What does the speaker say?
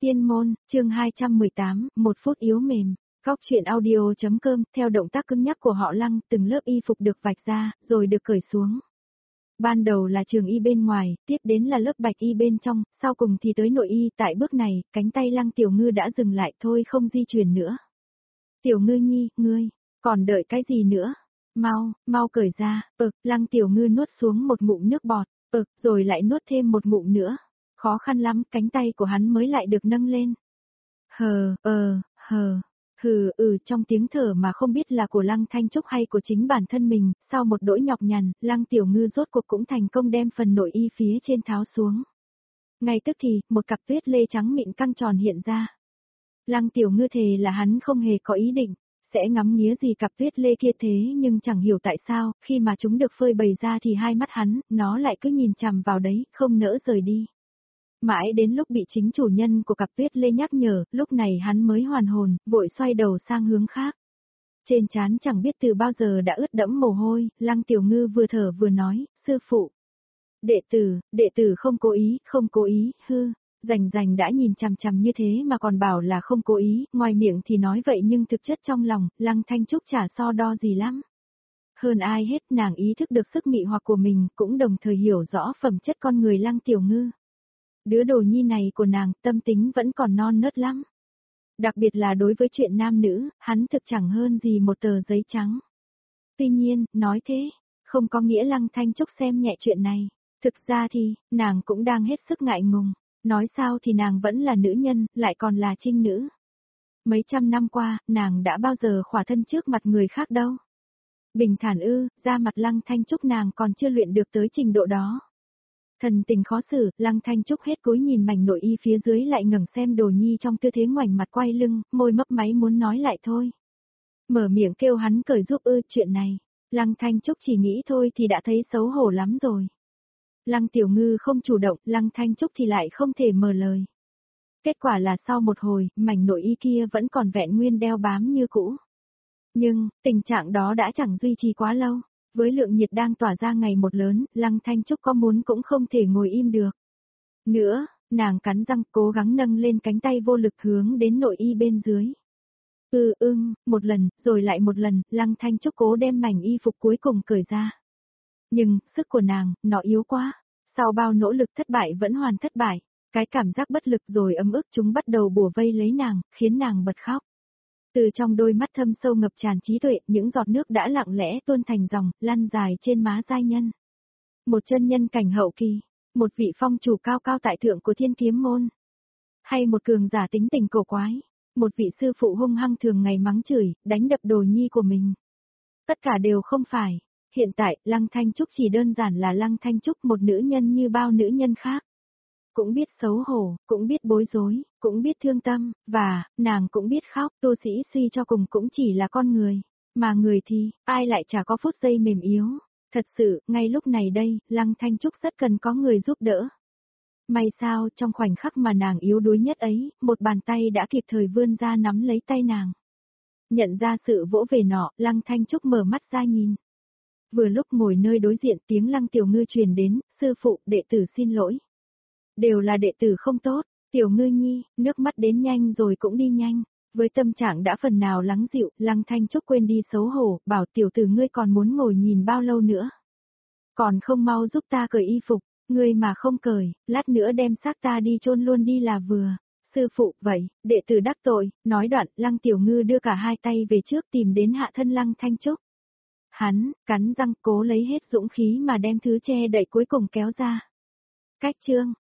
Tiên môn, chương 218, 1 phút yếu mềm. Góc chuyện audio.com, theo động tác cứng nhắc của họ Lăng, từng lớp y phục được vạch ra, rồi được cởi xuống. Ban đầu là trường y bên ngoài, tiếp đến là lớp bạch y bên trong, sau cùng thì tới nội y. Tại bước này, cánh tay Lăng Tiểu Ngư đã dừng lại thôi, không di chuyển nữa. Tiểu Ngư nhi, ngươi, còn đợi cái gì nữa? Mau cởi ra. Lăng Tiểu Ngư nuốt xuống một ngụm nước bọt, rồi lại nuốt thêm một ngụm nữa. Khó khăn lắm, cánh tay của hắn mới lại được nâng lên. Trong tiếng thở mà không biết là của Lăng Thanh Trúc hay của chính bản thân mình, sau một đỗi nhọc nhằn, Lăng Tiểu Ngư rốt cuộc cũng thành công đem phần nội y phía trên tháo xuống. Ngay tức thì, một cặp tuyết lê trắng mịn căng tròn hiện ra. Lăng Tiểu Ngư thề là hắn không hề có ý định sẽ ngắm nghía gì cặp tuyết lê kia, thế nhưng chẳng hiểu tại sao, khi mà chúng được phơi bày ra thì hai mắt hắn, nó lại cứ nhìn chằm vào đấy, không nỡ rời đi. Mãi đến lúc bị chính chủ nhân của cặp tuyết lê nhắc nhở, lúc này hắn mới hoàn hồn, vội xoay đầu sang hướng khác. Trên trán chẳng biết từ bao giờ đã ướt đẫm mồ hôi, Lăng Tiểu Ngư vừa thở vừa nói, sư phụ. Đệ tử không cố ý, Rành đã nhìn chằm chằm như thế mà còn bảo là không cố ý, ngoài miệng thì nói vậy nhưng thực chất trong lòng, Lăng Thanh Trúc chả so đo gì lắm. Hơn ai hết nàng ý thức được sức mị hoặc của mình, cũng đồng thời hiểu rõ phẩm chất con người Lăng Tiểu Ngư. Đứa đồ nhi này của nàng, tâm tính vẫn còn non nớt lắm. Đặc biệt là đối với chuyện nam nữ, hắn thực chẳng hơn gì một tờ giấy trắng. Tuy nhiên, nói thế, không có nghĩa Lăng Thanh Trúc xem nhẹ chuyện này. Thực ra thì, nàng cũng đang hết sức ngại ngùng. Nói sao thì nàng vẫn là nữ nhân, lại còn là trinh nữ. Mấy trăm năm qua, nàng đã bao giờ khỏa thân trước mặt người khác đâu. Bình thản ra mặt Lăng Thanh Trúc nàng còn chưa luyện được tới trình độ đó. Thần tình khó xử, Lăng Thanh Trúc hết cúi nhìn mảnh nội y phía dưới lại ngẩng xem đồ nhi trong tư thế ngoảnh mặt quay lưng, môi mấp máy muốn nói lại thôi. Mở miệng kêu hắn cởi giúp chuyện này. Lăng Thanh Trúc chỉ nghĩ thôi thì đã thấy xấu hổ lắm rồi. Lăng Tiểu Ngư không chủ động, Lăng Thanh Trúc thì lại không thể mở lời. Kết quả là sau một hồi, mảnh nội y kia vẫn còn vẹn nguyên đeo bám như cũ. Nhưng, tình trạng đó đã chẳng duy trì quá lâu. Với lượng nhiệt đang tỏa ra ngày một lớn, Lăng Thanh Trúc có muốn cũng không thể ngồi im được. Nữa, nàng cắn răng cố gắng nâng lên cánh tay vô lực hướng đến nội y bên dưới. Một lần, rồi lại một lần, Lăng Thanh Trúc cố đem mảnh y phục cuối cùng cởi ra. Nhưng, sức của nàng, nó yếu quá. Sau bao nỗ lực thất bại vẫn hoàn thất bại. Cái cảm giác bất lực rồi ấm ức chúng bắt đầu bủa vây lấy nàng, khiến nàng bật khóc. Từ trong đôi mắt thâm sâu ngập tràn trí tuệ, những giọt nước đã lặng lẽ tuôn thành dòng, lăn dài trên má giai nhân. Một chân nhân cảnh hậu kỳ, một vị phong chủ cao cao tại thượng của Thiên Kiếm môn, hay một cường giả tính tình cổ quái, một vị sư phụ hung hăng thường ngày mắng chửi, đánh đập đồ nhi của mình. Tất cả đều không phải. Hiện tại, Lăng Thanh Trúc chỉ đơn giản là Lăng Thanh Trúc, một nữ nhân như bao nữ nhân khác. Cũng biết xấu hổ, cũng biết bối rối, cũng biết thương tâm, và, nàng cũng biết khóc. Tu sĩ suy cho cùng cũng chỉ là con người. Mà người thì, ai lại chả có phút giây mềm yếu. Thật sự, ngay lúc này đây, Lăng Thanh Trúc rất cần có người giúp đỡ. May sao, trong khoảnh khắc mà nàng yếu đuối nhất ấy, một bàn tay đã kịp thời vươn ra nắm lấy tay nàng. Nhận ra sự vỗ về nọ, Lăng Thanh Trúc mở mắt ra nhìn. Vừa lúc ngồi nơi đối diện, tiếng Lăng Tiểu Ngư truyền đến, sư phụ, đệ tử xin lỗi. Đều là đệ tử không tốt, Tiểu Ngư nhi, nước mắt đến nhanh rồi cũng đi nhanh. Với tâm trạng đã phần nào lắng dịu, Lăng Thanh Trúc quên đi xấu hổ, bảo tiểu tử ngươi còn muốn ngồi nhìn bao lâu nữa. Còn không mau giúp ta cởi y phục, ngươi mà không cởi, lát nữa đem xác ta đi chôn luôn đi là vừa. Sư phụ, vậy, đệ tử đắc tội, nói đoạn, Lăng Tiểu Ngư đưa cả hai tay về trước tìm đến hạ thân Lăng Thanh Trúc. Hắn, cắn răng cố lấy hết dũng khí mà đem thứ che đậy cuối cùng kéo ra. Cách chương.